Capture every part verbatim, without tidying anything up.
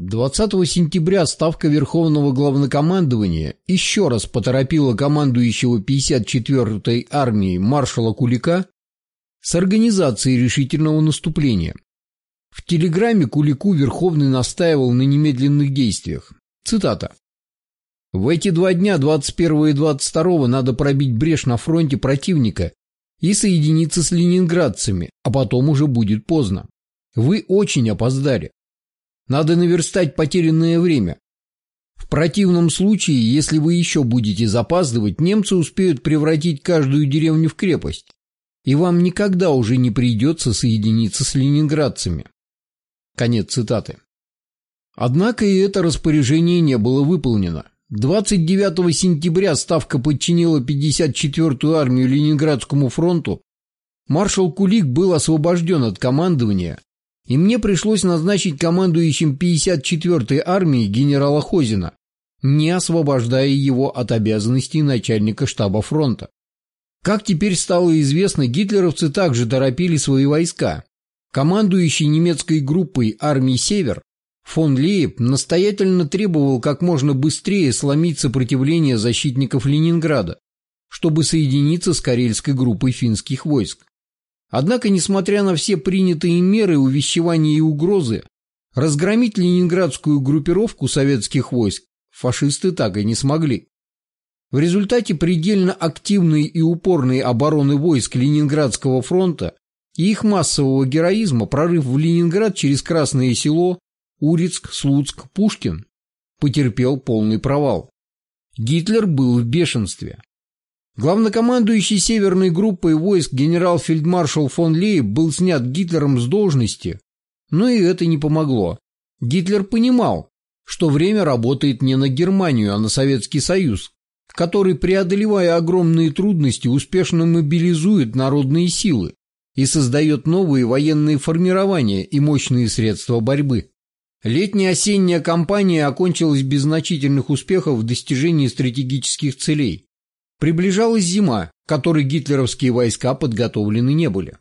двадцатого сентября Ставка Верховного Главнокомандования еще раз поторопила командующего пятьдесят четвёртой армией маршала Кулика с организацией решительного наступления. В телеграмме Кулику Верховный настаивал на немедленных действиях. Цитата. «В эти два дня, двадцать первого и двадцать второго, надо пробить брешь на фронте противника и соединиться с ленинградцами, а потом уже будет поздно. Вы очень опоздали. Надо наверстать потерянное время. В противном случае, если вы еще будете запаздывать, немцы успеют превратить каждую деревню в крепость, и вам никогда уже не придется соединиться с ленинградцами». Конец цитаты. Однако и это распоряжение не было выполнено. двадцать девятого сентября Ставка подчинила пятьдесят четвёртую армию Ленинградскому фронту. Маршал Кулик был освобожден от командования, и мне пришлось назначить командующим пятьдесят четвёртой армией генерала Хозина, не освобождая его от обязанностей начальника штаба фронта. Как теперь стало известно, гитлеровцы также торопили свои войска. Командующий немецкой группой армий «Север» фон Лейб настоятельно требовал как можно быстрее сломить сопротивление защитников Ленинграда, чтобы соединиться с карельской группой финских войск. Однако, несмотря на все принятые меры, увещевания и угрозы, разгромить ленинградскую группировку советских войск фашисты так и не смогли. В результате предельно активной и упорной обороны войск Ленинградского фронта и их массового героизма прорыв в Ленинград через Красное Село, Урицк, Слуцк, Пушкин потерпел полный провал. Гитлер был в бешенстве. Главнокомандующий Северной группой войск генерал-фельдмаршал фон Лейб был снят Гитлером с должности, но и это не помогло. Гитлер понимал, что время работает не на Германию, а на Советский Союз, который, преодолевая огромные трудности, успешно мобилизует народные силы и создает новые военные формирования и мощные средства борьбы. Летне-осенняя кампания окончилась без значительных успехов в достижении стратегических целей. Приближалась зима, к которой гитлеровские войска подготовлены не были.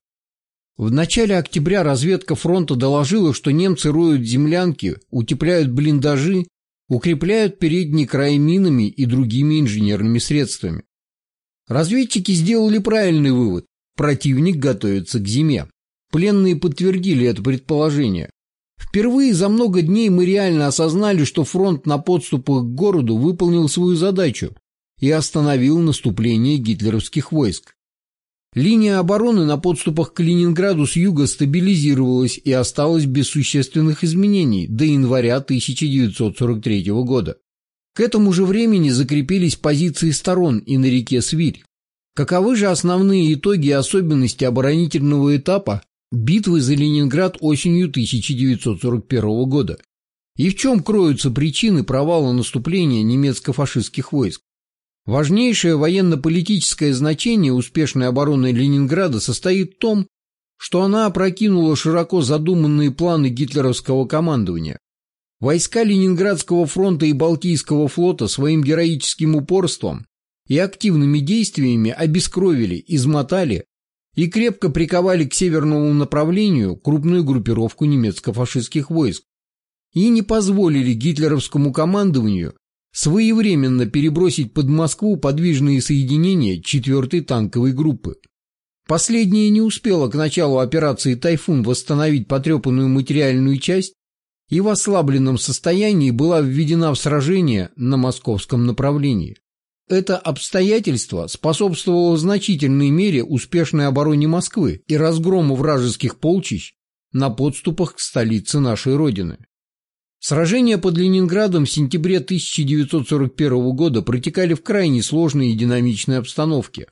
В начале октября разведка фронта доложила, что немцы роют землянки, утепляют блиндажи, укрепляют передний край минами и другими инженерными средствами. Разведчики сделали правильный вывод – противник готовится к зиме. Пленные подтвердили это предположение. Впервые за много дней мы реально осознали, что фронт на подступах к городу выполнил свою задачу и остановил наступление гитлеровских войск. Линия обороны на подступах к Ленинграду с юга стабилизировалась и осталась без существенных изменений до января тысяча девятьсот сорок третьего года. К этому же времени закрепились позиции сторон и на реке Свирь. Каковы же основные итоги и особенности оборонительного этапа битвы за Ленинград осенью тысяча девятьсот сорок первого года? И в чем кроются причины провала наступления немецко-фашистских войск? Важнейшее военно-политическое значение успешной обороны Ленинграда состоит в том, что она опрокинула широко задуманные планы гитлеровского командования. Войска Ленинградского фронта и Балтийского флота своим героическим упорством и активными действиями обескровили, измотали и крепко приковали к северному направлению крупную группировку немецко-фашистских войск и не позволили гитлеровскому командованию своевременно перебросить под Москву подвижные соединения четвёртой танковой группы. Последняя не успела к началу операции «Тайфун» восстановить потрепанную материальную часть и в ослабленном состоянии была введена в сражение на московском направлении. Это обстоятельство способствовало в значительной мере успешной обороне Москвы и разгрому вражеских полчищ на подступах к столице нашей Родины. Сражения под Ленинградом в сентябре тысяча девятьсот сорок первого года протекали в крайне сложной и динамичной обстановке.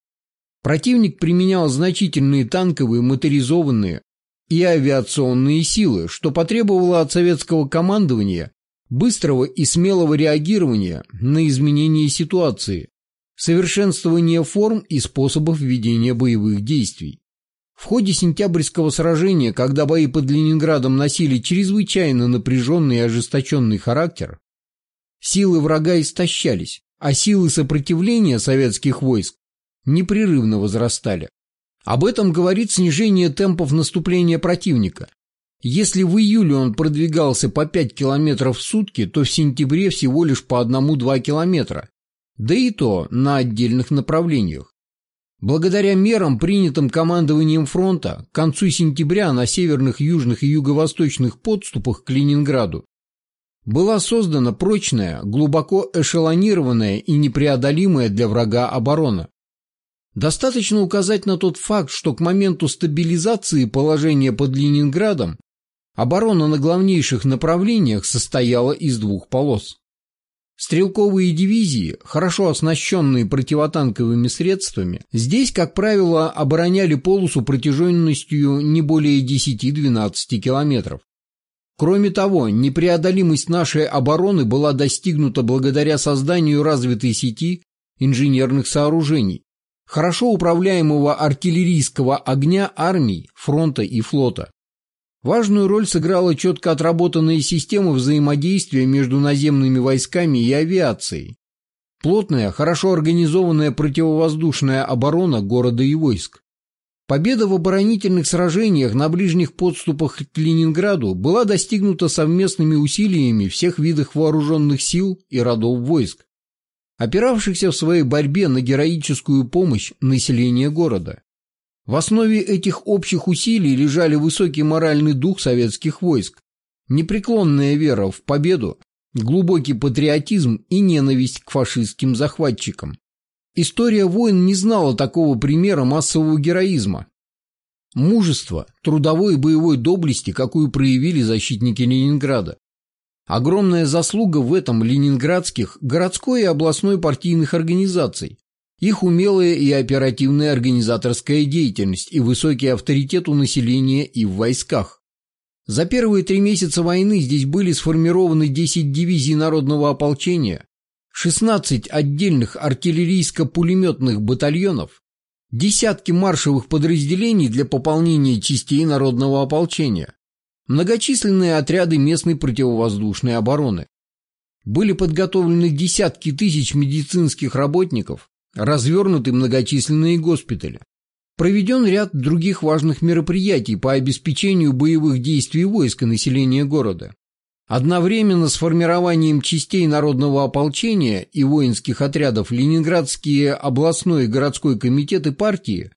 Противник применял значительные танковые, моторизованные и авиационные силы, что потребовало от советского командования быстрого и смелого реагирования на изменения ситуации, совершенствования форм и способов ведения боевых действий. В ходе сентябрьского сражения, когда бои под Ленинградом носили чрезвычайно напряженный и ожесточенный характер, силы врага истощались, а силы сопротивления советских войск непрерывно возрастали. Об этом говорит снижение темпов наступления противника. Если в июле он продвигался по пять километров в сутки, то в сентябре всего лишь по один-два километра, да и то на отдельных направлениях. Благодаря мерам, принятым командованием фронта, к концу сентября на северных, южных и юго-восточных подступах к Ленинграду была создана прочная, глубоко эшелонированная и непреодолимая для врага оборона. Достаточно указать на тот факт, что к моменту стабилизации положения под Ленинградом оборона на главнейших направлениях состояла из двух полос. Стрелковые дивизии, хорошо оснащенные противотанковыми средствами, здесь, как правило, обороняли полосу протяженностью не более десяти-двенадцати километров. Кроме того, непреодолимость нашей обороны была достигнута благодаря созданию развитой сети инженерных сооружений, хорошо управляемого артиллерийского огня армий, фронта и флота. Важную роль сыграла четко отработанная система взаимодействия между наземными войсками и авиацией, плотная, хорошо организованная противовоздушная оборона города и войск. Победа в оборонительных сражениях на ближних подступах к Ленинграду была достигнута совместными усилиями всех видов вооруженных сил и родов войск, опиравшихся в своей борьбе на героическую помощь населения города. В основе этих общих усилий лежали высокий моральный дух советских войск, непреклонная вера в победу, глубокий патриотизм и ненависть к фашистским захватчикам. История войн не знала такого примера массового героизма, мужества, трудовой и боевой доблести, какую проявили защитники Ленинграда. Огромная заслуга в этом ленинградских, городской и областной партийных организаций, их умелая и оперативная организаторская деятельность и высокий авторитет у населения и в войсках. За первые три месяца войны здесь были сформированы десять дивизий народного ополчения, шестнадцать отдельных артиллерийско-пулеметных батальонов, десятки маршевых подразделений для пополнения частей народного ополчения, многочисленные отряды местной противовоздушной обороны. Были подготовлены десятки тысяч медицинских работников, развернуты многочисленные госпитали. Проведен ряд других важных мероприятий по обеспечению боевых действий войск и населения города. Одновременно с формированием частей народного ополчения и воинских отрядов Ленинградские областной и городской комитеты партии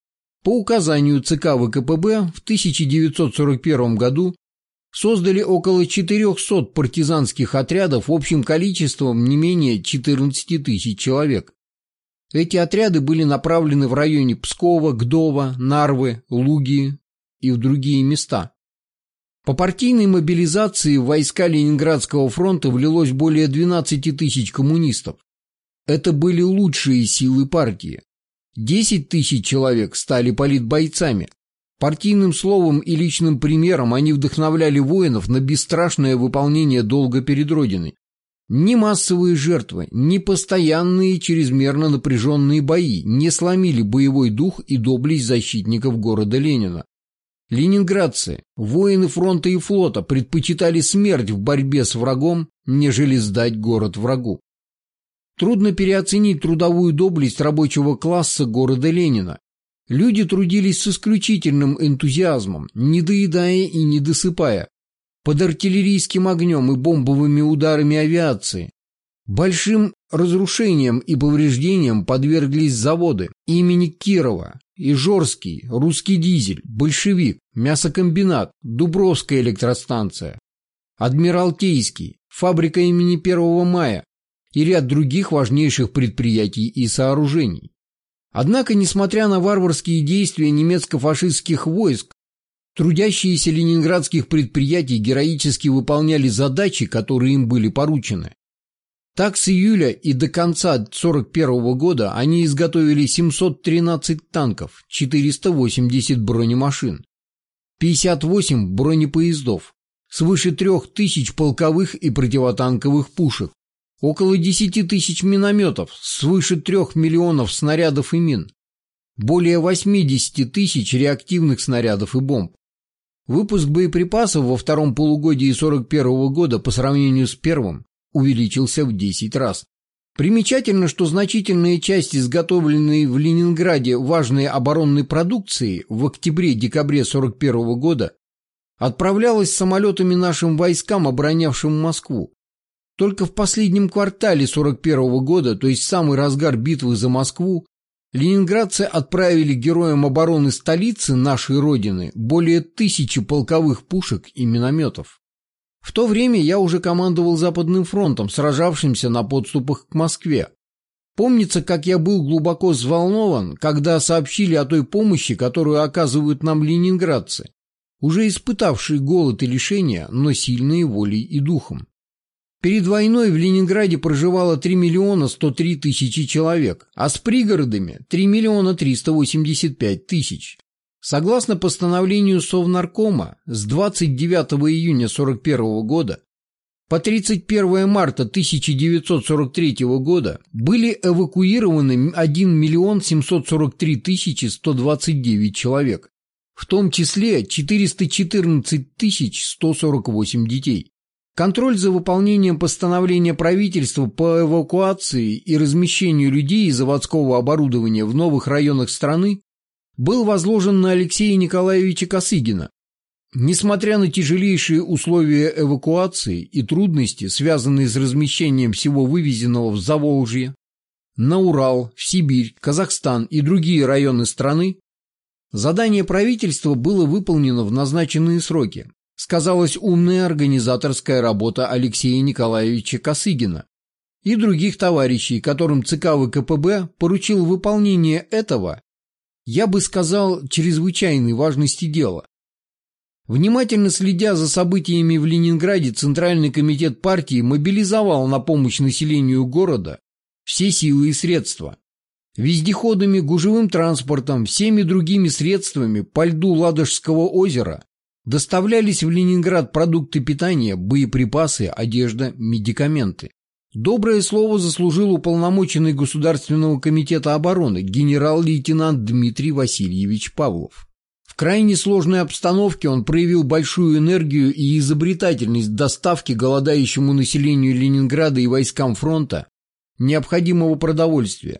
по указанию ЦК ВКПБ в тысяча девятьсот сорок первом году создали около четырехсот партизанских отрядов общим количеством не менее четырнадцати тысяч человек. Эти отряды были направлены в районе Пскова, Гдова, Нарвы, Луги и в другие места. По партийной мобилизации в войска Ленинградского фронта влилось более двенадцати тысяч коммунистов. Это были лучшие силы партии. десять тысяч человек стали политбойцами. Партийным словом и личным примером они вдохновляли воинов на бесстрашное выполнение долга перед Родиной. Ни массовые жертвы, ни постоянные чрезмерно напряженные бои не сломили боевой дух и доблесть защитников города Ленина. Ленинградцы, воины фронта и флота предпочитали смерть в борьбе с врагом, нежели сдать город врагу. Трудно переоценить трудовую доблесть рабочего класса города Ленина. Люди трудились с исключительным энтузиазмом, не доедая и не досыпая, под артиллерийским огнем и бомбовыми ударами авиации. Большим разрушением и повреждениям подверглись заводы имени Кирова, Ижорский, Русский дизель, Большевик, Мясокомбинат, Дубровская электростанция, Адмиралтейский, фабрика имени первого мая и ряд других важнейших предприятий и сооружений. Однако, несмотря на варварские действия немецко-фашистских войск, трудящиеся ленинградских предприятий героически выполняли задачи, которые им были поручены. Так, с июля и до конца сорок первого года они изготовили семьсот тринадцать танков, четыреста восемьдесят бронемашин, пятьдесят восемь бронепоездов, свыше трех тысяч полковых и противотанковых пушек, около десяти тысяч минометов, свыше трех миллионов снарядов и мин, более восьмидесяти тысяч реактивных снарядов и бомб. Выпуск боеприпасов во втором полугодии сорок первого года по сравнению с первым увеличился в десять раз. Примечательно, что значительная часть изготовленной в Ленинграде важной оборонной продукции в октябре-декабре сорок первого года отправлялось самолетами нашим войскам, оборонявшим Москву. Только в последнем квартале сорок первого года, то есть в самый разгар битвы за Москву, ленинградцы отправили героям обороны столицы нашей Родины более тысячи полковых пушек и минометов. В то время я уже командовал Западным фронтом, сражавшимся на подступах к Москве. Помнится, как я был глубоко взволнован, когда сообщили о той помощи, которую оказывают нам ленинградцы, уже испытавшие голод и лишения, но сильные волей и духом. Перед войной в Ленинграде проживало три миллиона сто три тысячи человек, а с пригородами три миллиона триста восемьдесят пять тысяч. Согласно постановлению Совнаркома, с двадцать девятого июня сорок первого года по тридцать первое марта тысяча девятьсот сорок третьего года были эвакуированы один миллион семьсот сорок три тысячи сто двадцать девять человек, в том числе четыреста четырнадцать тысяч сто сорок восемь детей. Контроль за выполнением постановления правительства по эвакуации и размещению людей и заводского оборудования в новых районах страны был возложен на Алексея Николаевича Косыгина. Несмотря на тяжелейшие условия эвакуации и трудности, связанные с размещением всего вывезенного в Заволжье, на Урал, в Сибирь, Казахстан и другие районы страны, задание правительства было выполнено в назначенные сроки. Сказалась умная организаторская работа Алексея Николаевича Косыгина и других товарищей, которым ЦК ВКПБ поручил выполнение этого, я бы сказал, чрезвычайной важности дела. Внимательно следя за событиями в Ленинграде, Центральный комитет партии мобилизовал на помощь населению города все силы и средства. Вездеходами, гужевым транспортом, всеми другими средствами по льду Ладожского озера доставлялись в Ленинград продукты питания, боеприпасы, одежда, медикаменты. Доброе слово заслужил уполномоченный Государственного комитета обороны генерал-лейтенант Дмитрий Васильевич Павлов. В крайне сложной обстановке он проявил большую энергию и изобретательность в доставке голодающему населению Ленинграда и войскам фронта необходимого продовольствия.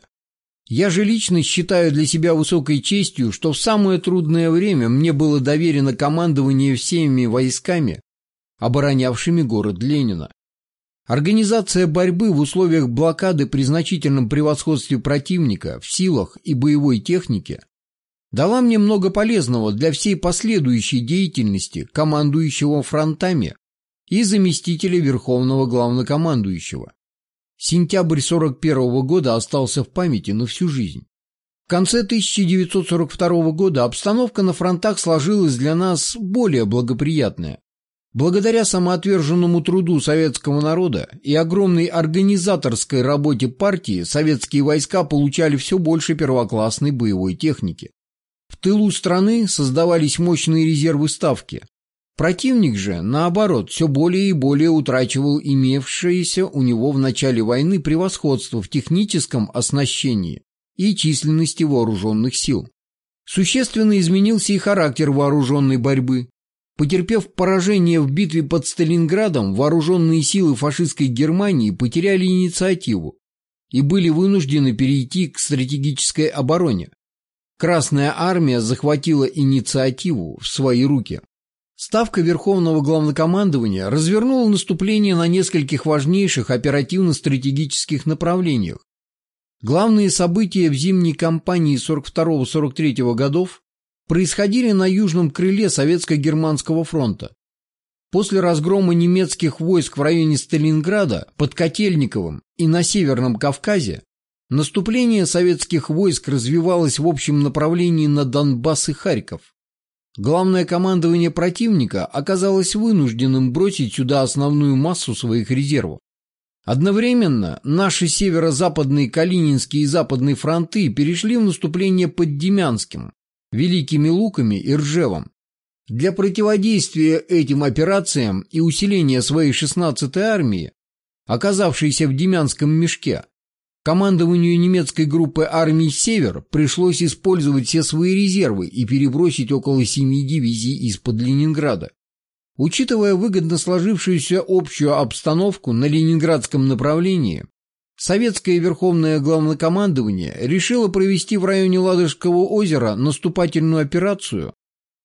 Я же лично считаю для себя высокой честью, что в самое трудное время мне было доверено командование всеми войсками, оборонявшими город Ленина. Организация борьбы в условиях блокады при значительном превосходстве противника в силах и боевой технике дала мне много полезного для всей последующей деятельности командующего фронтами и заместителя Верховного Главнокомандующего. Сентябрь сорок первого года остался в памяти на всю жизнь. В конце тысяча девятьсот сорок второго года обстановка на фронтах сложилась для нас более благоприятная. Благодаря самоотверженному труду советского народа и огромной организаторской работе партии советские войска получали все больше первоклассной боевой техники. В тылу страны создавались мощные резервы ставки. Противник же, наоборот, все более и более утрачивал имевшееся у него в начале войны превосходство в техническом оснащении и численности вооруженных сил. Существенно изменился и характер вооруженной борьбы. Потерпев поражение в битве под Сталинградом, вооруженные силы фашистской Германии потеряли инициативу и были вынуждены перейти к стратегической обороне. Красная армия захватила инициативу в свои руки. Ставка Верховного Главнокомандования развернула наступление на нескольких важнейших оперативно-стратегических направлениях. Главные события в зимней кампании сорок второго — сорок третьего годов происходили на южном крыле Советско-Германского фронта. После разгрома немецких войск в районе Сталинграда, под Котельниковым и на Северном Кавказе, наступление советских войск развивалось в общем направлении на Донбасс и Харьков. Главное командование противника оказалось вынужденным бросить сюда основную массу своих резервов. Одновременно наши северо-западные Калининские и Западные фронты перешли в наступление под Демянским, Великими Луками и Ржевом. Для противодействия этим операциям и усиления своей шестнадцатой армии, оказавшейся в Демянском мешке, командованию немецкой группы армий «Север» пришлось использовать все свои резервы и перебросить около семи дивизий из-под Ленинграда. Учитывая выгодно сложившуюся общую обстановку на ленинградском направлении, советское Верховное Главнокомандование решило провести в районе Ладожского озера наступательную операцию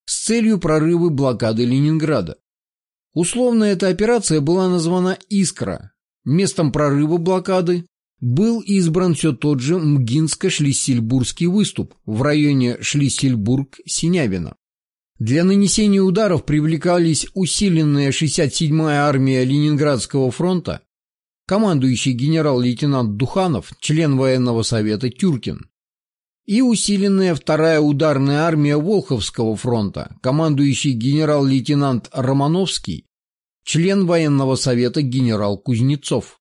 с целью прорыва блокады Ленинграда. Условно эта операция была названа «Искра». Местом прорыва блокады был избран все тот же Мгинско-Шлиссельбургский выступ в районе Шлиссельбург-Синявино. Для нанесения ударов привлекались усиленная шестьдесят седьмая армия Ленинградского фронта, командующий генерал-лейтенант Духанов, член военного совета Тюркин, и усиленная вторая ударная армия Волховского фронта, командующий генерал-лейтенант Романовский, член военного совета генерал Кузнецов.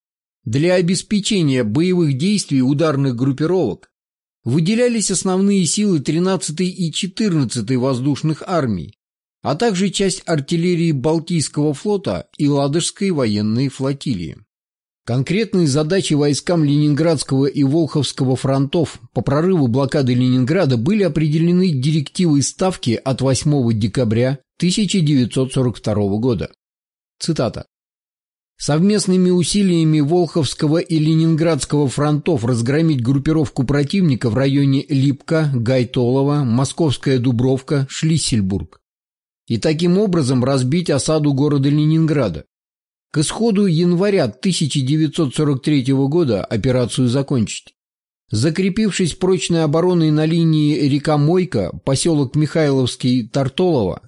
Для обеспечения боевых действий ударных группировок выделялись основные силы тринадцатой и четырнадцатой воздушных армий, а также часть артиллерии Балтийского флота и Ладожской военной флотилии. Конкретные задачи войскам Ленинградского и Волховского фронтов по прорыву блокады Ленинграда были определены директивой Ставки от восьмого декабря тысяча девятьсот сорок второго года. Цитата. Совместными усилиями Волховского и Ленинградского фронтов разгромить группировку противника в районе Липка, Гайтолово, Московская Дубровка, Шлиссельбург. И таким образом разбить осаду города Ленинграда. К исходу января тысяча девятьсот сорок третьего года операцию закончить. Закрепившись прочной обороной на линии река Мойка, поселок Михайловский, Тартолово,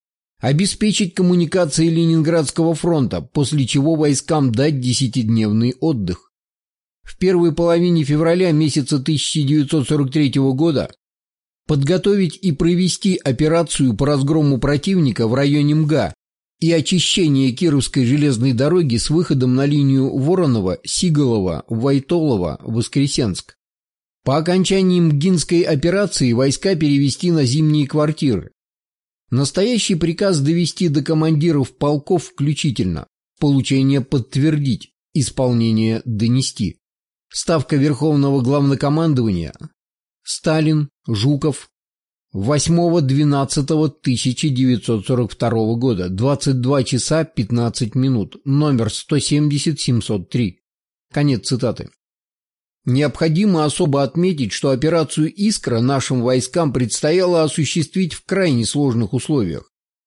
обеспечить коммуникации Ленинградского фронта, после чего войскам дать десятидневный отдых. В первой половине февраля месяца тысяча девятьсот сорок третьего года подготовить и провести операцию по разгрому противника в районе МГА и очищение Кировской железной дороги с выходом на линию Воронова, Сиголова, Войтолова, Воскресенск. По окончании Мгинской операции войска перевести на зимние квартиры. Настоящий приказ довести до командиров полков включительно. Получение подтвердить. Исполнение донести. Ставка Верховного Главнокомандования. Сталин, Жуков. восьмого двенадцатого тысяча девятьсот сорок второго года. двадцать два часа пятнадцать минут. Номер сто семьдесят семьсот три. Конец цитаты. Необходимо особо отметить, что операцию «Искра» нашим войскам предстояло осуществить в крайне сложных условиях.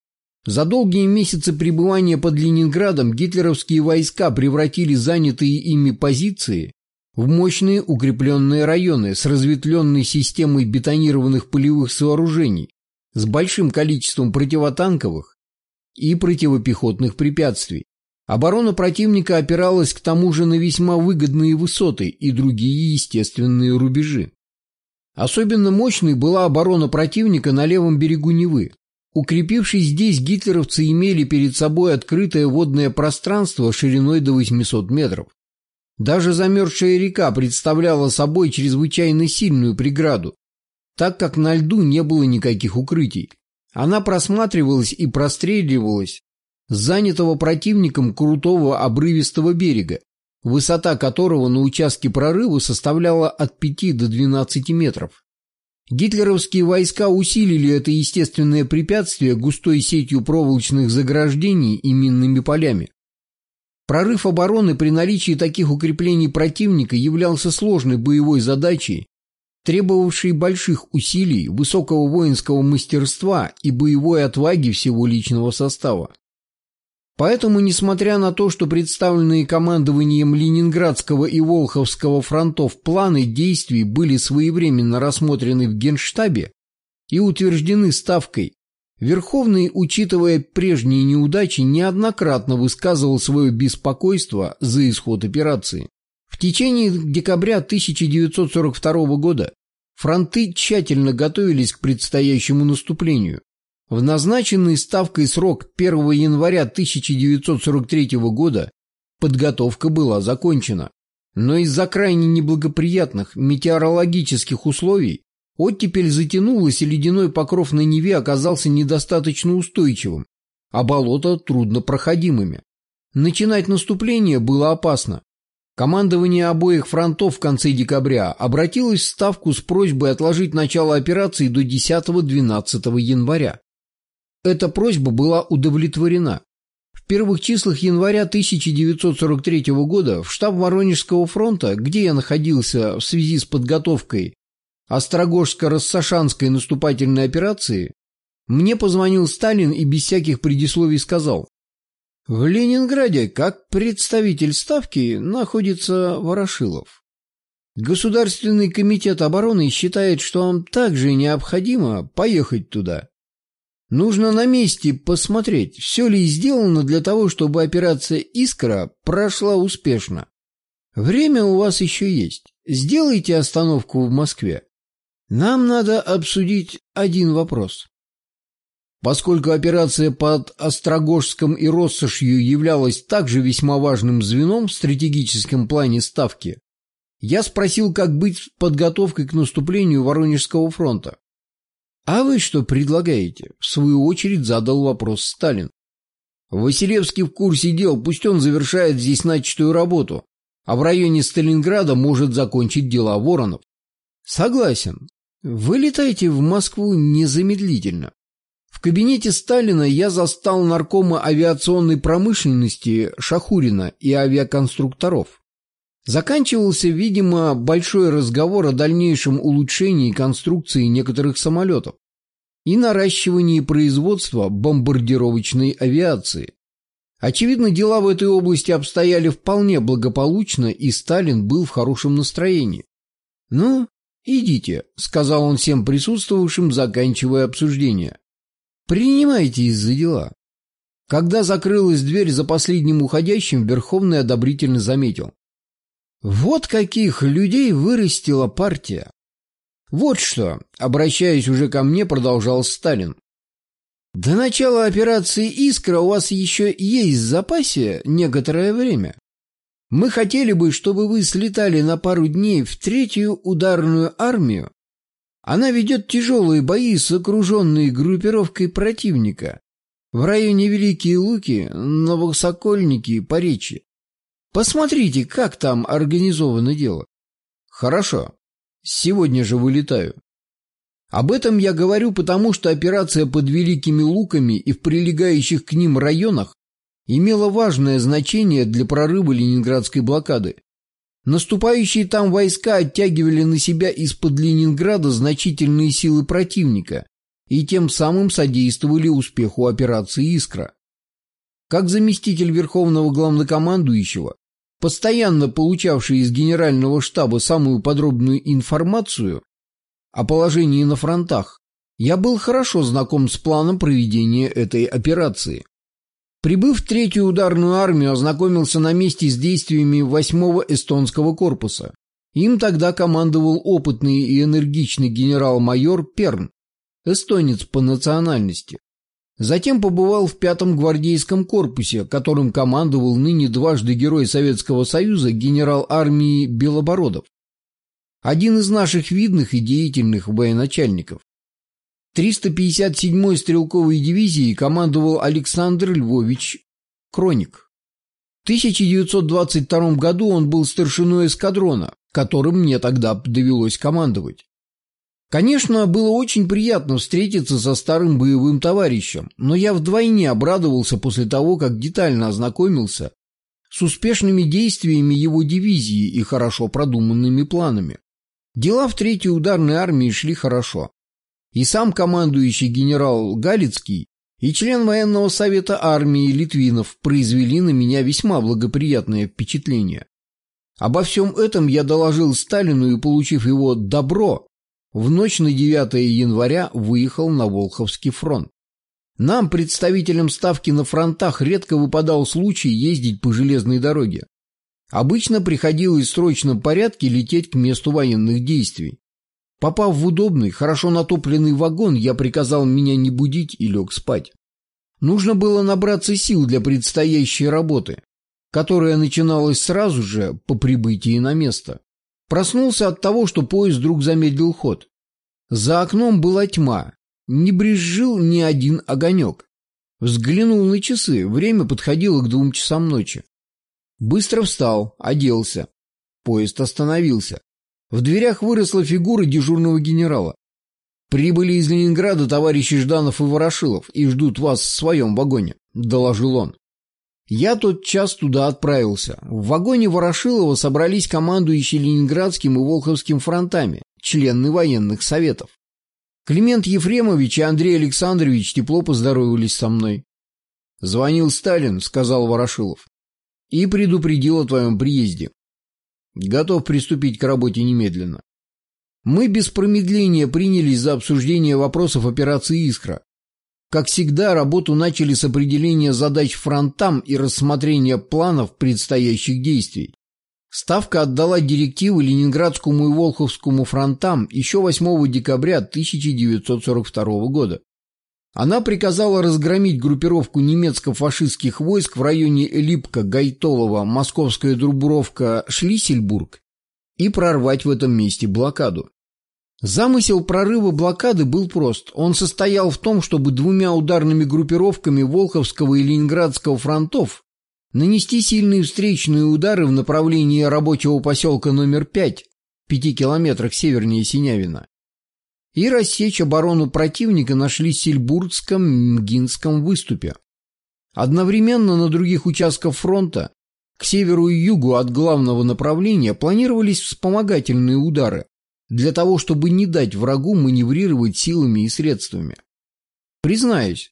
За долгие месяцы пребывания под Ленинградом гитлеровские войска превратили занятые ими позиции в мощные укрепленные районы с разветвленной системой бетонированных полевых сооружений, с большим количеством противотанковых и противопехотных препятствий. Оборона противника опиралась к тому же на весьма выгодные высоты и другие естественные рубежи. Особенно мощной была оборона противника на левом берегу Невы. Укрепившись здесь, гитлеровцы имели перед собой открытое водное пространство шириной до восьмисот метров. Даже замерзшая река представляла собой чрезвычайно сильную преграду, так как на льду не было никаких укрытий. Она просматривалась и простреливалась с занятого противником крутого обрывистого берега, высота которого на участке прорыва составляла от пяти до двенадцати метров. Гитлеровские войска усилили это естественное препятствие густой сетью проволочных заграждений и минными полями. Прорыв обороны при наличии таких укреплений противника являлся сложной боевой задачей, требовавшей больших усилий, высокого воинского мастерства и боевой отваги всего личного состава. Поэтому, несмотря на то, что представленные командованием Ленинградского и Волховского фронтов планы действий были своевременно рассмотрены в Генштабе и утверждены Ставкой, Верховный, учитывая прежние неудачи, неоднократно высказывал свое беспокойство за исход операции. В течение декабря тысяча девятьсот сорок второго года фронты тщательно готовились к предстоящему наступлению. В назначенный Ставкой срок первого января тысяча девятьсот сорок третьего года подготовка была закончена. Но из-за крайне неблагоприятных метеорологических условий оттепель затянулась, и ледяной покров на Неве оказался недостаточно устойчивым, а болота труднопроходимыми. Начинать наступление было опасно. Командование обоих фронтов в конце декабря обратилось в Ставку с просьбой отложить начало операции до десятого-двенадцатого января. Эта просьба была удовлетворена. В первых числах января тысяча девятьсот сорок третьего года в штаб Воронежского фронта, где я находился в связи с подготовкой Острогожско-Рассашанской наступательной операции, Мне позвонил Сталин и без всяких предисловий сказал: «В Ленинграде, как представитель Ставки, находится Ворошилов. Государственный комитет обороны считает, что вам также необходимо поехать туда. Нужно на месте посмотреть, все ли сделано для того, чтобы операция «Искра» прошла успешно. Время у вас еще есть. Сделайте остановку в Москве. Нам надо обсудить один вопрос». Поскольку операция под Острогожском и Россошью являлась также весьма важным звеном в стратегическом плане Ставки, я спросил, как быть с подготовкой к наступлению Воронежского фронта. «А вы что предлагаете?» — в свою очередь задал вопрос Сталин. «Василевский в курсе дел, пусть он завершает здесь начатую работу, а в районе Сталинграда может закончить дела Воронов». «Согласен. Вылетайте в Москву незамедлительно». В кабинете Сталина я застал наркома авиационной промышленности Шахурина и авиаконструкторов. Заканчивался, видимо, большой разговор о дальнейшем улучшении конструкции некоторых самолетов и наращивании производства бомбардировочной авиации. Очевидно, дела в этой области обстояли вполне благополучно, и Сталин был в хорошем настроении. «Ну, идите», — сказал он всем присутствовавшим, заканчивая обсуждение. «Принимайтесь за дела». Когда закрылась дверь за последним уходящим, Верховный одобрительно заметил: «Вот каких людей вырастила партия». «Вот что», — обращаясь уже ко мне, продолжал Сталин. «До начала операции «Искра» у вас еще есть в запасе некоторое время. Мы хотели бы, чтобы вы слетали на пару дней в третью ударную армию. Она ведет тяжелые бои с окруженной группировкой противника в районе Великие Луки, Новосокольники и Поречье. Посмотрите, как там организовано дело». «Хорошо. Сегодня же вылетаю». Об этом я говорю, потому что операция под Великими Луками и в прилегающих к ним районах имела важное значение для прорыва ленинградской блокады. Наступающие там войска оттягивали на себя из-под Ленинграда значительные силы противника и тем самым содействовали успеху операции «Искра». Как заместитель Верховного Главнокомандующего, постоянно получавший из Генерального штаба самую подробную информацию о положении на фронтах, я был хорошо знаком с планом проведения этой операции. Прибыв в третью ударную армию, ознакомился на месте с действиями восьмого эстонского корпуса. Им тогда командовал опытный и энергичный генерал-майор Перн, эстонец по национальности. Затем побывал в пятом гвардейском корпусе, которым командовал ныне дважды Герой Советского Союза генерал армии Белобородов, один из наших видных и деятельных военачальников. триста пятьдесят седьмой стрелковой дивизией командовал Александр Львович Кроник. В тысяча девятьсот двадцать втором году он был старшиной эскадрона, которым мне тогда довелось командовать. Конечно, было очень приятно встретиться со старым боевым товарищем, но я вдвойне обрадовался после того, как детально ознакомился с успешными действиями его дивизии и хорошо продуманными планами. Дела в третьей ударной армии шли хорошо. И сам командующий генерал Галицкий, и член военного совета армии Литвинов произвели на меня весьма благоприятное впечатление. Обо всем этом я доложил Сталину и, получив его «добро», в ночь на девятое января выехал на Волховский фронт. Нам, представителям Ставки на фронтах, редко выпадал случай ездить по железной дороге. Обычно приходилось в срочном порядке лететь к месту военных действий. Попав в удобный, хорошо натопленный вагон, я приказал меня не будить и лег спать. Нужно было набраться сил для предстоящей работы, которая начиналась сразу же по прибытии на место. Проснулся от того, что поезд вдруг замедлил ход. За окном была тьма, не брезжил ни один огонек. Взглянул на часы, время подходило к двум часам ночи. Быстро встал, оделся. Поезд остановился. В дверях выросла фигура дежурного генерала. «Прибыли из Ленинграда товарищи Жданов и Ворошилов и ждут вас в своем вагоне», — доложил он. Я тотчас туда отправился. В вагоне Ворошилова собрались командующие Ленинградским и Волховским фронтами, члены военных советов. Климент Ефремович и Андрей Александрович тепло поздоровались со мной. «Звонил Сталин», — сказал Ворошилов, — «и предупредил о твоем приезде. Готов приступить к работе немедленно». Мы без промедления принялись за обсуждение вопросов операции «Искра». Как всегда, работу начали с определения задач фронтам и рассмотрения планов предстоящих действий. Ставка отдала директивы Ленинградскому и Волховскому фронтам еще восьмого декабря тысяча девятьсот сорок второго года. Она приказала разгромить группировку немецко-фашистских войск в районе Липка, Гайтолова, Московская Дубровка, Шлиссельбург и прорвать в этом месте блокаду. Замысел прорыва блокады был прост. Он состоял в том, чтобы двумя ударными группировками Волховского и Ленинградского фронтов нанести сильные встречные удары в направлении рабочего поселка номер пять, в пяти километрах севернее Синявина, и рассечь оборону противника на Шлиссельбургском Мгинском выступе. Одновременно на других участках фронта, к северу и югу от главного направления, планировались вспомогательные удары, для того, чтобы не дать врагу маневрировать силами и средствами. Признаюсь,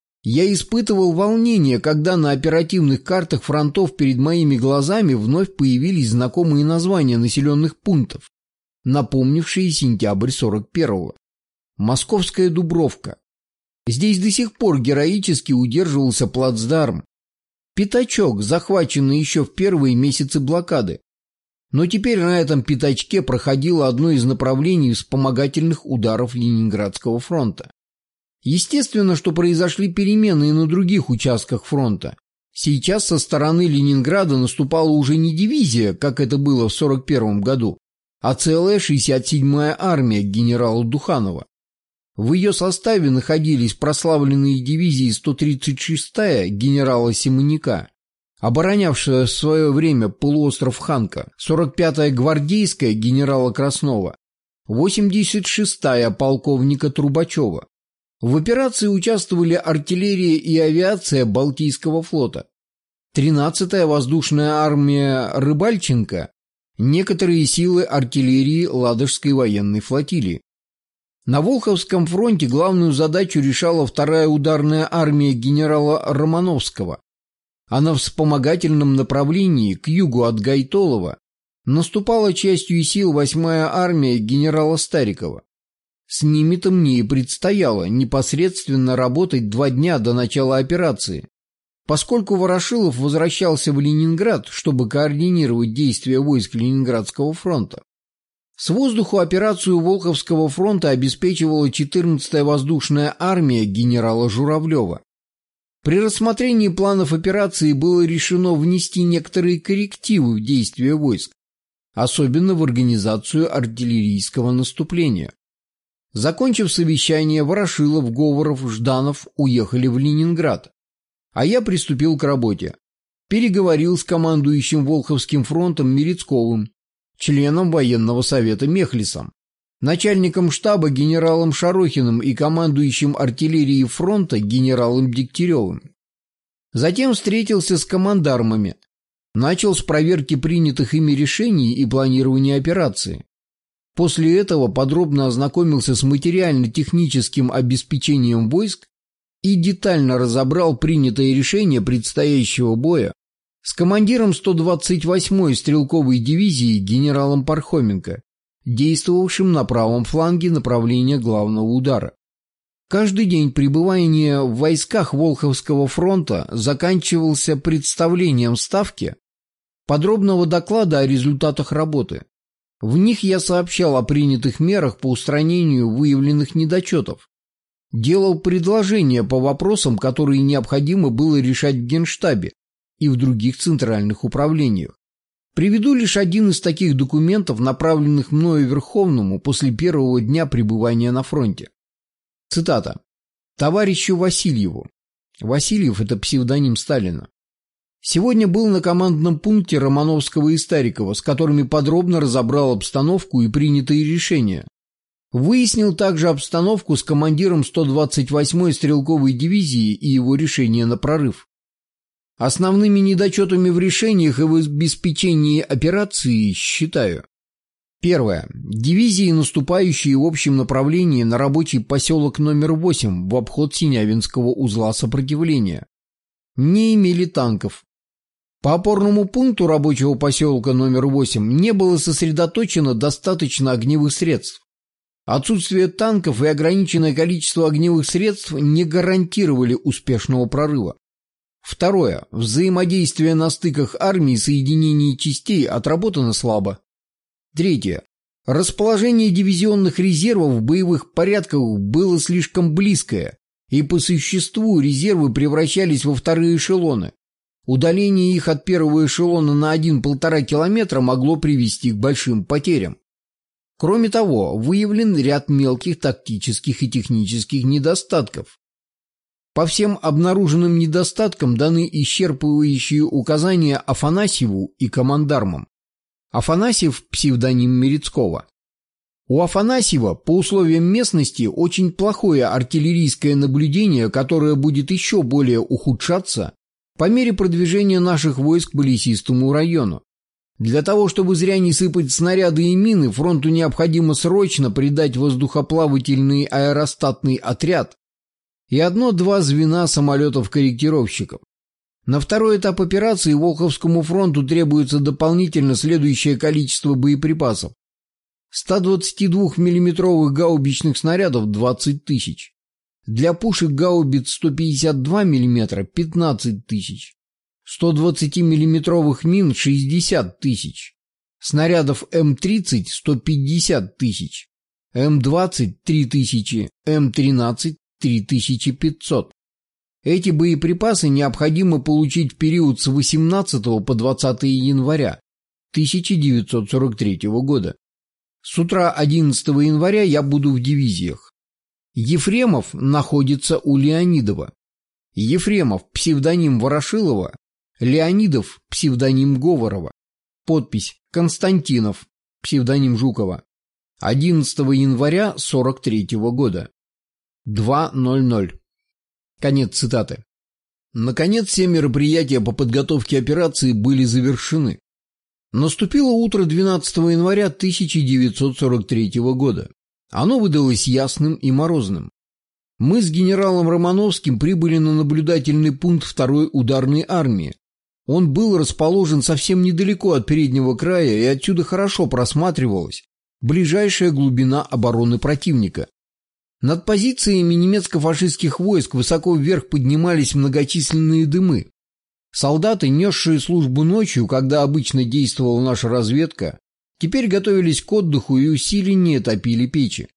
я испытывал волнение, когда на оперативных картах фронтов перед моими глазами вновь появились знакомые названия населенных пунктов, напомнившие сентябрь сорок первого. Московская Дубровка. Здесь до сих пор героически удерживался плацдарм. Пятачок, захваченный еще в первые месяцы блокады. Но теперь на этом пятачке проходило одно из направлений вспомогательных ударов Ленинградского фронта. Естественно, что произошли перемены и на других участках фронта. Сейчас со стороны Ленинграда наступала уже не дивизия, как это было в сорок первом году, а целая шестьдесят седьмая армия генерала Духанова. В ее составе находились прославленные дивизии сто тридцать шестая генерала Семеняка, оборонявшая в свое время полуостров Ханка, сорок пятая гвардейская генерала Краснова, восемьдесят шестая полковника Трубачева. В операции участвовали артиллерия и авиация Балтийского флота, тринадцатая воздушная армия Рыбальченко, некоторые силы артиллерии Ладожской военной флотилии. На Волховском фронте главную задачу решала вторая ударная армия генерала Романовского, а на вспомогательном направлении к югу от Гайтолова наступала частью сил восьмая армия генерала Старикова. С ними-то мне и предстояло непосредственно работать два дня до начала операции, поскольку Ворошилов возвращался в Ленинград, чтобы координировать действия войск Ленинградского фронта. С воздуха операцию Волховского фронта обеспечивала четырнадцатая воздушная армия генерала Журавлева. При рассмотрении планов операции было решено внести некоторые коррективы в действия войск, особенно в организацию артиллерийского наступления. Закончив совещание, Ворошилов, Говоров, Жданов уехали в Ленинград, а я приступил к работе. Переговорил с командующим Волховским фронтом Мерецковым, членом военного совета Мехлисом, начальником штаба генералом Шарохиным и командующим артиллерией фронта генералом Дегтяревым. Затем встретился с командармами, начал с проверки принятых ими решений и планирования операции. После этого подробно ознакомился с материально-техническим обеспечением войск и детально разобрал принятое решение предстоящего боя с командиром сто двадцать восьмой стрелковой дивизии генералом Пархоменко, действовавшим на правом фланге направления главного удара. Каждый день пребывания в войсках Волховского фронта заканчивался представлением ставки подробного доклада о результатах работы. В них я сообщал о принятых мерах по устранению выявленных недочетов, делал предложения по вопросам, которые необходимо было решать в Генштабе и в других центральных управлениях. Приведу лишь один из таких документов, направленных мною Верховному после первого дня пребывания на фронте. Цитата. «Товарищу Васильеву». Васильев – это псевдоним Сталина. Сегодня был на командном пункте Романовского и Старикова, с которыми подробно разобрал обстановку и принятые решения. Выяснил также обстановку с командиром сто двадцать восьмой стрелковой дивизии и его решение на прорыв. Основными недочетами в решениях и в обеспечении операции считаю: Первое. Дивизии, наступающие в общем направлении на рабочий поселок номер восемь в обход Синявинского узла сопротивления, не имели танков. По опорному пункту рабочего поселка номер восемь не было сосредоточено достаточно огневых средств. Отсутствие танков и ограниченное количество огневых средств не гарантировали успешного прорыва. Второе. Взаимодействие на стыках армий и соединений частей отработано слабо. Третье. Расположение дивизионных резервов в боевых порядках было слишком близкое, и по существу резервы превращались во вторые эшелоны. Удаление их от первого эшелона на один-полтора километра могло привести к большим потерям. Кроме того, выявлен ряд мелких тактических и технических недостатков. По всем обнаруженным недостаткам даны исчерпывающие указания Афанасьеву и командармам. Афанасьев – псевдоним Мерецкого. У Афанасьева по условиям местности очень плохое артиллерийское наблюдение, которое будет еще более ухудшаться по мере продвижения наших войск по лесистому району. Для того, чтобы зря не сыпать снаряды и мины, фронту необходимо срочно придать воздухоплавательный аэростатный отряд и одно-два звена самолетов-корректировщиков. На второй этап операции Волховскому фронту требуется дополнительно следующее количество боеприпасов. сто двадцатидвухмиллиметровых гаубичных снарядов – двадцать тысяч. Для пушек гаубиц сто пятьдесят два миллиметра – пятнадцать тысяч. сто двадцатимиллиметровых мин – шестьдесят тысяч. Снарядов эм тридцать – сто пятьдесят тысяч. эм двадцать – три тысячи. эм тринадцать – три тысячи пятьсот. Эти боеприпасы необходимо получить в период с восемнадцатого по двадцатое января тысяча девятьсот сорок третьего года. С утра одиннадцатого января я буду в дивизиях. Ефремов находится у Леонидова. Ефремов – псевдоним Ворошилова, Леонидов – псевдоним Говорова. Подпись Константинов, псевдоним Жукова. одиннадцатого января сорок третьего года. два ноль ноль. Конец цитаты. Наконец, все мероприятия по подготовке операции были завершены. Наступило утро двенадцатого января тысяча девятьсот сорок третьего года. Оно выдалось ясным и морозным. Мы с генералом Романовским прибыли на наблюдательный пункт второй ударной армии. Он был расположен совсем недалеко от переднего края, и отсюда хорошо просматривалась ближайшая глубина обороны противника. Над позициями немецко-фашистских войск высоко вверх поднимались многочисленные дымы. Солдаты, несшие службу ночью, когда обычно действовала наша разведка, теперь готовились к отдыху и усиленнее топили печи.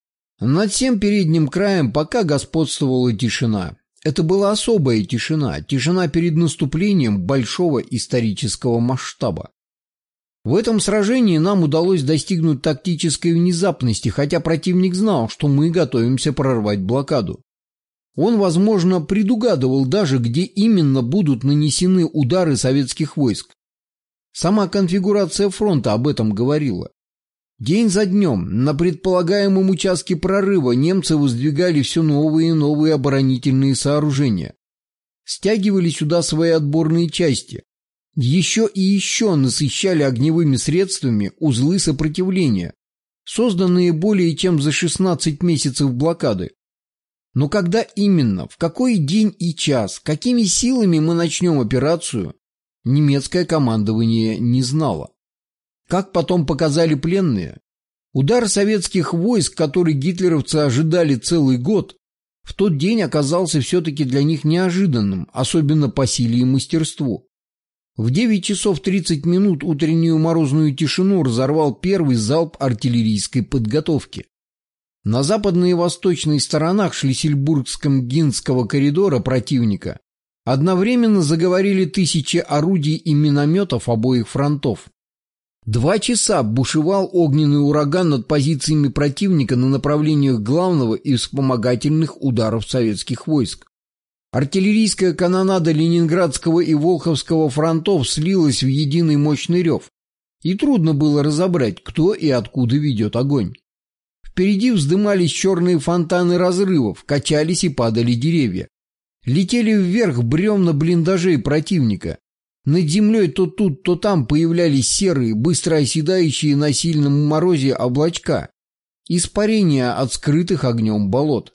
Над всем передним краем пока господствовала тишина. Это была особая тишина, тишина перед наступлением большого исторического масштаба. В этом сражении нам удалось достигнуть тактической внезапности, хотя противник знал, что мы готовимся прорвать блокаду. Он, возможно, предугадывал даже, где именно будут нанесены удары советских войск. Сама конфигурация фронта об этом говорила. День за днем на предполагаемом участке прорыва немцы воздвигали все новые и новые оборонительные сооружения. Стягивали сюда свои отборные части. Еще и еще насыщали огневыми средствами узлы сопротивления, созданные более чем за шестнадцать месяцев блокады. Но когда именно, в какой день и час, какими силами мы начнем операцию, немецкое командование не знало. Как потом показали пленные, удар советских войск, который гитлеровцы ожидали целый год, в тот день оказался все-таки для них неожиданным, особенно по силе и мастерству. В девять часов тридцать минут утреннюю морозную тишину разорвал первый залп артиллерийской подготовки. На западной и восточной сторонах Шлиссельбургско-Гинского коридора противника одновременно заговорили тысячи орудий и минометов обоих фронтов. Два часа бушевал огненный ураган над позициями противника на направлениях главного и вспомогательных ударов советских войск. Артиллерийская канонада Ленинградского и Волховского фронтов слилась в единый мощный рев, и трудно было разобрать, кто и откуда ведет огонь. Впереди вздымались черные фонтаны разрывов, качались и падали деревья. Летели вверх бревна блиндажей противника. Над землей то тут, то там появлялись серые, быстро оседающие на сильном морозе облачка, испарения от скрытых огнем болот.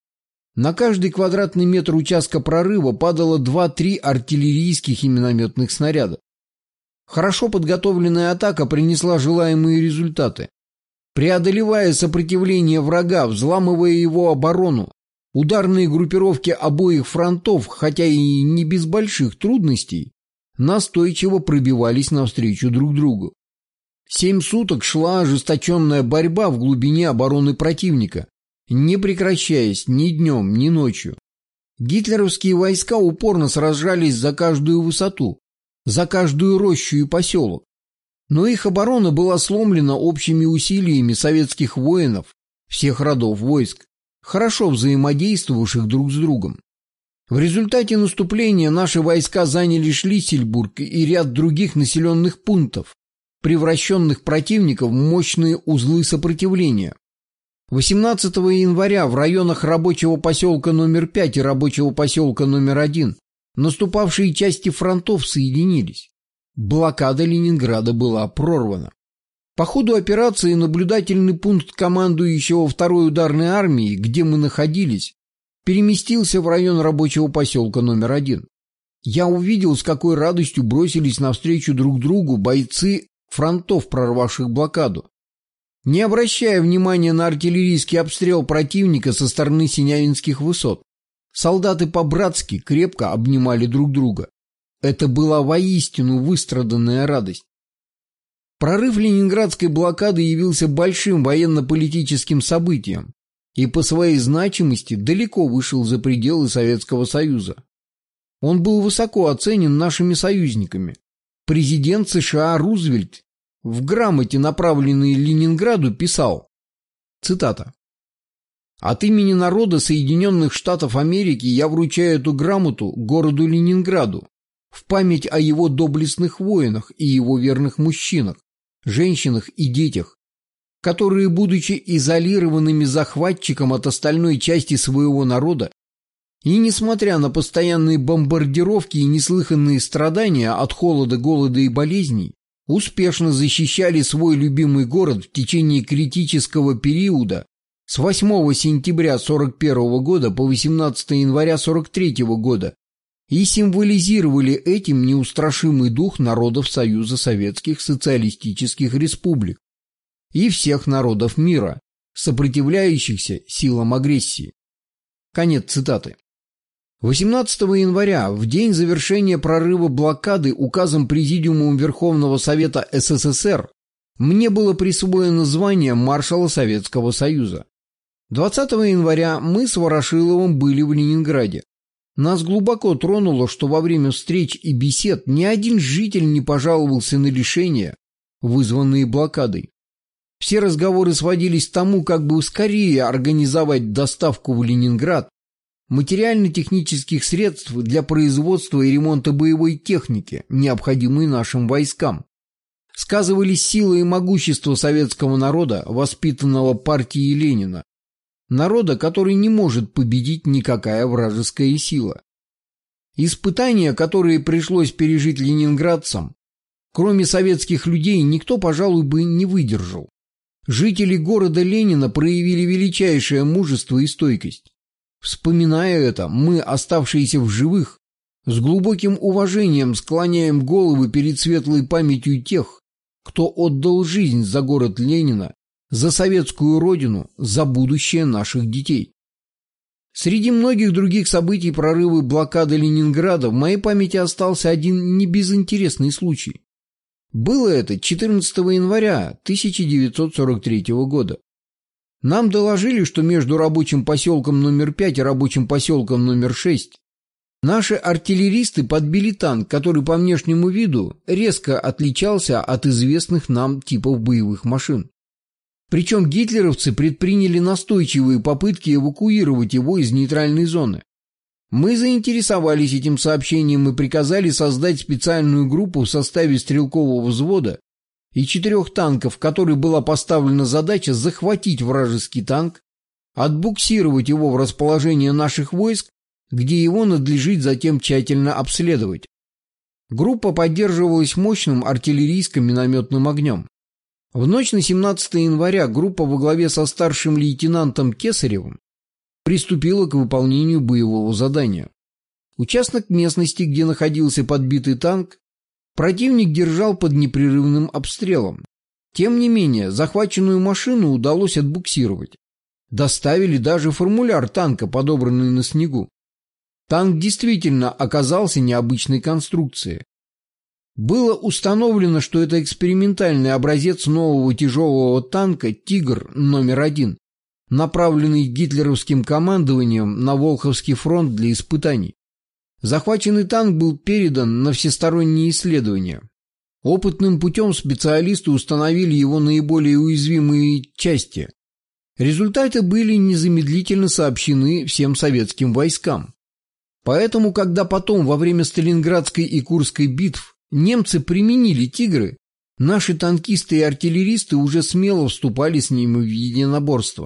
На каждый квадратный метр участка прорыва падало два-три артиллерийских и минометных снаряда. Хорошо подготовленная атака принесла желаемые результаты. Преодолевая сопротивление врага, взламывая его оборону, ударные группировки обоих фронтов, хотя и не без больших трудностей, настойчиво пробивались навстречу друг другу. Семь суток шла ожесточенная борьба в глубине обороны противника, не прекращаясь ни днем, ни ночью. Гитлеровские войска упорно сражались за каждую высоту, за каждую рощу и поселок. Но их оборона была сломлена общими усилиями советских воинов всех родов войск, хорошо взаимодействовавших друг с другом. В результате наступления наши войска заняли Шлиссельбург и ряд других населенных пунктов, превращенных противников в мощные узлы сопротивления. восемнадцатого января в районах рабочего поселка номер пять и рабочего поселка номер один наступавшие части фронтов соединились. Блокада Ленинграда была прорвана. По ходу операции наблюдательный пункт командующего второй ударной армией, где мы находились, переместился в район рабочего поселка номер один. Я увидел, с какой радостью бросились навстречу друг другу бойцы фронтов, прорвавших блокаду. Не обращая внимания на артиллерийский обстрел противника со стороны Синявинских высот, солдаты по-братски крепко обнимали друг друга. Это была воистину выстраданная радость. Прорыв ленинградской блокады явился большим военно-политическим событием и по своей значимости далеко вышел за пределы Советского Союза. Он был высоко оценен нашими союзниками. Президент США Рузвельт в грамоте, направленной Ленинграду, писал, цитата: «От имени народа Соединенных Штатов Америки я вручаю эту грамоту городу Ленинграду в память о его доблестных воинах и его верных мужчинах, женщинах и детях, которые, будучи изолированными захватчиком от остальной части своего народа, и несмотря на постоянные бомбардировки и неслыханные страдания от холода, голода и болезней, успешно защищали свой любимый город в течение критического периода с восьмого сентября сорок первого года по восемнадцатого января сорок третьего года и символизировали этим неустрашимый дух народов Союза Советских Социалистических Республик и всех народов мира, сопротивляющихся силам агрессии». Конец цитаты. восемнадцатого января, в день завершения прорыва блокады, указом Президиума Верховного Совета СССР мне было присвоено звание маршала Советского Союза. двадцатого января мы с Ворошиловым были в Ленинграде. Нас глубоко тронуло, что во время встреч и бесед ни один житель не пожаловался на лишения, вызванные блокадой. Все разговоры сводились к тому, как бы скорее организовать доставку в Ленинград материально-технических средств для производства и ремонта боевой техники, необходимой нашим войскам. Сказывались сила и могущество советского народа, воспитанного партией Ленина. Народа, который не может победить никакая вражеская сила. Испытания, которые пришлось пережить ленинградцам, кроме советских людей, никто, пожалуй, бы не выдержал. Жители города Ленина проявили величайшее мужество и стойкость. Вспоминая это, мы, оставшиеся в живых, с глубоким уважением склоняем головы перед светлой памятью тех, кто отдал жизнь за город Ленина, за советскую родину, за будущее наших детей. Среди многих других событий прорыва блокады Ленинграда в моей памяти остался один небезынтересный случай. Было это четырнадцатого января тысяча девятьсот сорок третьего года. Нам доложили, что между рабочим поселком номер пять и рабочим поселком номер шесть наши артиллеристы подбили танк, который по внешнему виду резко отличался от известных нам типов боевых машин. Причем гитлеровцы предприняли настойчивые попытки эвакуировать его из нейтральной зоны. Мы заинтересовались этим сообщением и приказали создать специальную группу в составе стрелкового взвода и четырех танков, в которой была поставлена задача захватить вражеский танк, отбуксировать его в расположение наших войск, где его надлежит затем тщательно обследовать. Группа поддерживалась мощным артиллерийским минометным огнем. В ночь на семнадцатое января группа во главе со старшим лейтенантом Кесаревым приступила к выполнению боевого задания. Участок местности, где находился подбитый танк, противник держал под непрерывным обстрелом. Тем не менее, захваченную машину удалось отбуксировать. Доставили даже формуляр танка, подобранный на снегу. Танк действительно оказался необычной конструкцией. Было установлено, что это экспериментальный образец нового тяжелого танка «Тигр» номер один, направленный гитлеровским командованием на Волховский фронт для испытаний. Захваченный танк был передан на всесторонние исследования. Опытным путем специалисты установили его наиболее уязвимые части. Результаты были незамедлительно сообщены всем советским войскам. Поэтому, когда потом во время Сталинградской и Курской битв немцы применили «Тигры», наши танкисты и артиллеристы уже смело вступали с ними в единоборство.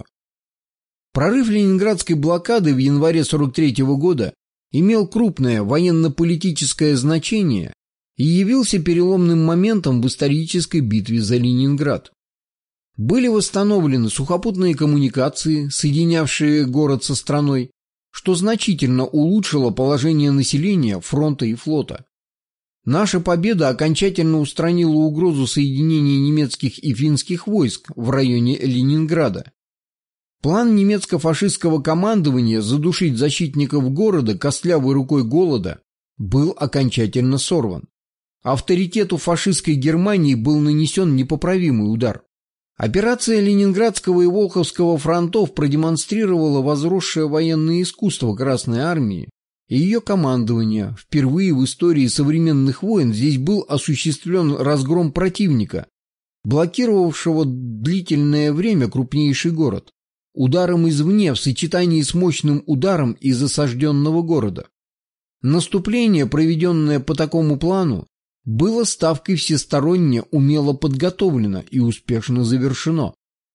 Прорыв ленинградской блокады в январе сорок третьего года имел крупное военно-политическое значение и явился переломным моментом в исторической битве за Ленинград. Были восстановлены сухопутные коммуникации, соединявшие город со страной, что значительно улучшило положение населения, фронта и флота. Наша победа окончательно устранила угрозу соединения немецких и финских войск в районе Ленинграда. План немецко-фашистского командования задушить защитников города костлявой рукой голода был окончательно сорван. Авторитету фашистской Германии был нанесен непоправимый удар. Операция Ленинградского и Волховского фронтов продемонстрировала возросшее военное искусство Красной Армии и ее командования. Впервые в истории современных войн здесь был осуществлен разгром противника, блокировавшего длительное время крупнейший город, ударом извне в сочетании с мощным ударом из осажденного города. Наступление, проведенное по такому плану, было ставкой всесторонне умело подготовлено и успешно завершено.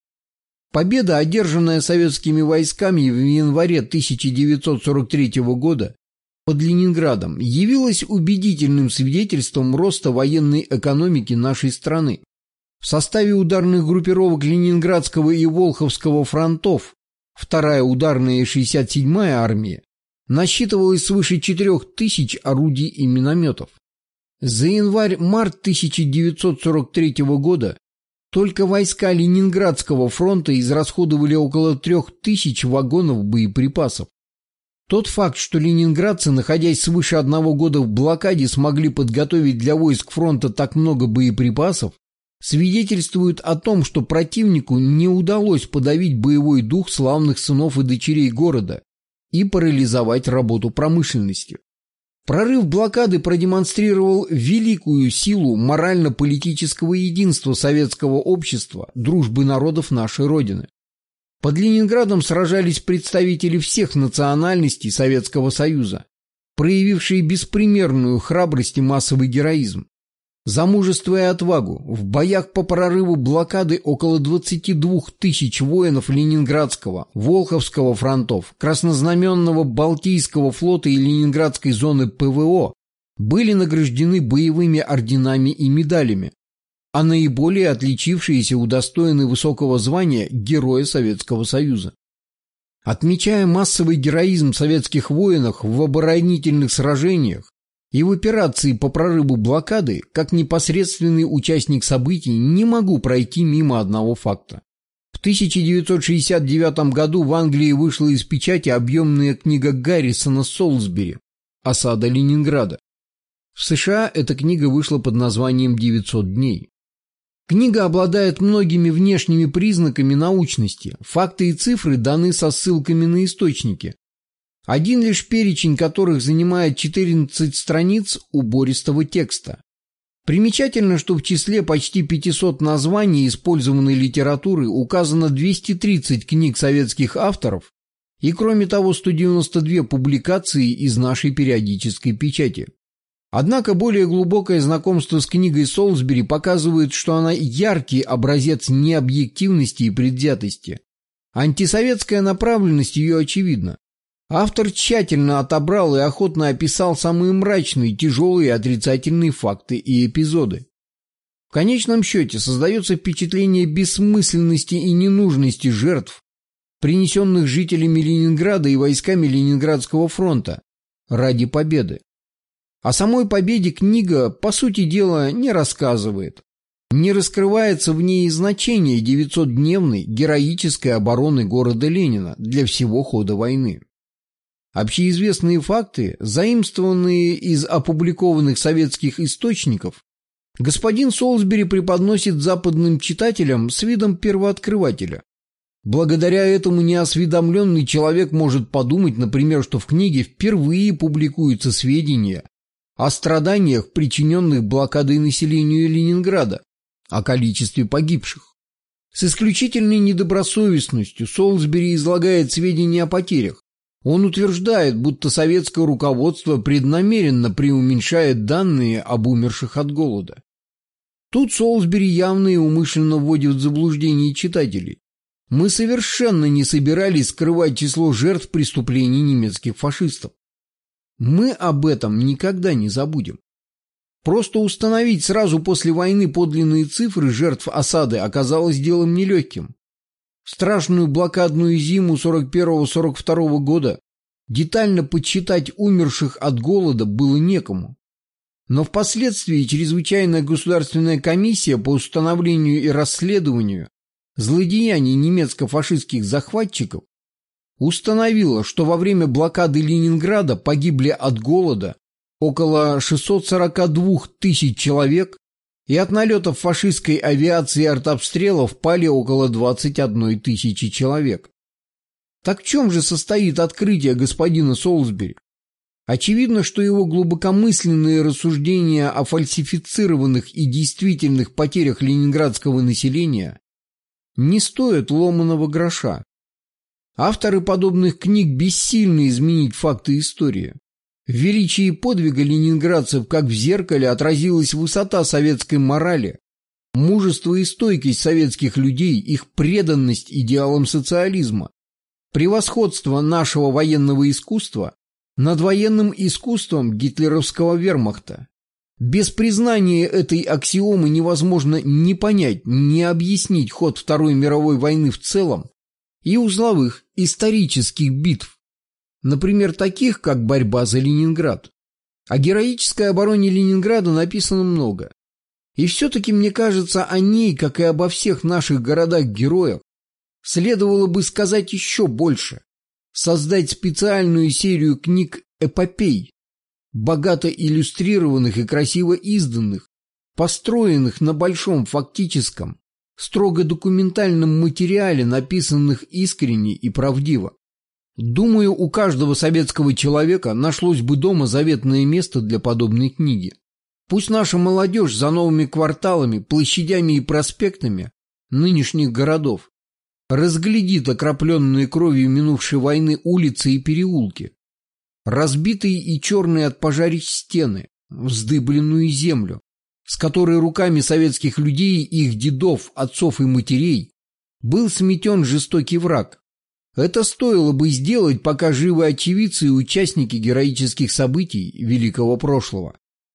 Победа, одержанная советскими войсками в январе тысяча девятьсот сорок третьего года под Ленинградом, явилась убедительным свидетельством роста военной экономики нашей страны. В составе ударных группировок Ленинградского и Волховского фронтов вторая ударная и шестьдесят седьмая армия насчитывалось свыше четырех тысяч орудий и минометов. За январь-март тысяча девятьсот сорок третьего года только войска Ленинградского фронта израсходовали около трех тысяч вагонов боеприпасов. Тот факт, что ленинградцы, находясь свыше одного года в блокаде, смогли подготовить для войск фронта так много боеприпасов, свидетельствует о том, что противнику не удалось подавить боевой дух славных сынов и дочерей города и парализовать работу промышленности. Прорыв блокады продемонстрировал великую силу морально-политического единства советского общества, дружбы народов нашей Родины. Под Ленинградом сражались представители всех национальностей Советского Союза, проявившие беспримерную храбрость и массовый героизм. За мужество и отвагу в боях по прорыву блокады около двадцати двух тысяч воинов Ленинградского, Волховского фронтов, Краснознаменного Балтийского флота и Ленинградской зоны ПВО были награждены боевыми орденами и медалями, а наиболее отличившиеся удостоены высокого звания Героя Советского Союза. Отмечая массовый героизм советских воинов в оборонительных сражениях и в операции по прорыву блокады, как непосредственный участник событий, не могу пройти мимо одного факта. В тысяча девятьсот шестьдесят девятом году в Англии вышла из печати объемная книга Гаррисона Солсбери «Осада Ленинграда». В США эта книга вышла под названием «девятьсот дней». Книга обладает многими внешними признаками научности, факты и цифры даны со ссылками на источники, один лишь перечень которых занимает четырнадцать страниц убористого текста. Примечательно, что в числе почти пятисот названий использованной литературы указано двести тридцать книг советских авторов и, кроме того, сто девяносто две публикации из нашей периодической печати. Однако более глубокое знакомство с книгой Солсбери показывает, что она яркий образец необъективности и предвзятости. Антисоветская направленность ее очевидна. Автор тщательно отобрал и охотно описал самые мрачные, тяжелые и отрицательные факты и эпизоды. В конечном счете создается впечатление бессмысленности и ненужности жертв, принесенных жителями Ленинграда и войсками Ленинградского фронта ради победы. О самой победе книга, по сути дела, не рассказывает. Не раскрывается в ней значение девятисотдневной героической обороны города Ленина для всего хода войны. Общеизвестные факты, заимствованные из опубликованных советских источников, господин Солсбери преподносит западным читателям с видом первооткрывателя. Благодаря этому неосведомленный человек может подумать, например, что в книге впервые публикуются сведения о страданиях, причиненных блокадой населению Ленинграда, о количестве погибших. С исключительной недобросовестностью Солсбери излагает сведения о потерях. Он утверждает, будто советское руководство преднамеренно преуменьшает данные об умерших от голода. Тут Солсбери явно и умышленно вводит в заблуждение читателей. Мы совершенно не собирались скрывать число жертв преступлений немецких фашистов. Мы об этом никогда не забудем. Просто установить сразу после войны подлинные цифры жертв осады оказалось делом нелегким. В страшную блокадную зиму сорок первого — сорок второго года детально подсчитать умерших от голода было некому. Но впоследствии чрезвычайная государственная комиссия по установлению и расследованию злодеяний немецко-фашистских захватчиков установила, что во время блокады Ленинграда погибли от голода около шестисот сорока двух тысяч человек, и от налетов фашистской авиации и артобстрелов пали около двадцати одной тысячи человек. Так в чем же состоит открытие господина Солсбери? Очевидно, что его глубокомысленные рассуждения о фальсифицированных и действительных потерях ленинградского населения не стоят ломаного гроша. Авторы подобных книг бессильны изменить факты истории. В величии подвига ленинградцев, как в зеркале, отразилась высота советской морали, мужество и стойкость советских людей, их преданность идеалам социализма, превосходство нашего военного искусства над военным искусством гитлеровского вермахта. Без признания этой аксиомы невозможно ни понять, ни объяснить ход Второй мировой войны в целом и узловых исторических битв, например, таких, как борьба за Ленинград. О героической обороне Ленинграда написано много. И все-таки, мне кажется, о ней, как и обо всех наших городах-героях, следовало бы сказать еще больше. Создать специальную серию книг-эпопей, богато иллюстрированных и красиво изданных, построенных на большом фактическом, строго документальном материале, написанных искренне и правдиво. Думаю, у каждого советского человека нашлось бы дома заветное место для подобной книги. Пусть наша молодежь за новыми кварталами, площадями и проспектами нынешних городов разглядит окропленные кровью минувшей войны улицы и переулки, разбитые и черные от пожарищ стены, вздыбленную землю, с которой руками советских людей, их дедов, отцов и матерей был сметен жестокий враг. Это стоило бы сделать, пока живы очевидцы и участники героических событий великого прошлого.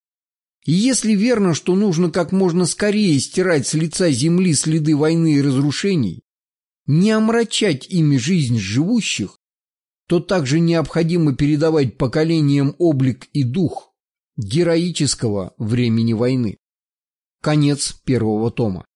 И если верно, что нужно как можно скорее стирать с лица земли следы войны и разрушений, не омрачать ими жизнь живущих, то также необходимо передавать поколениям облик и дух героического времени войны. Конец первого тома.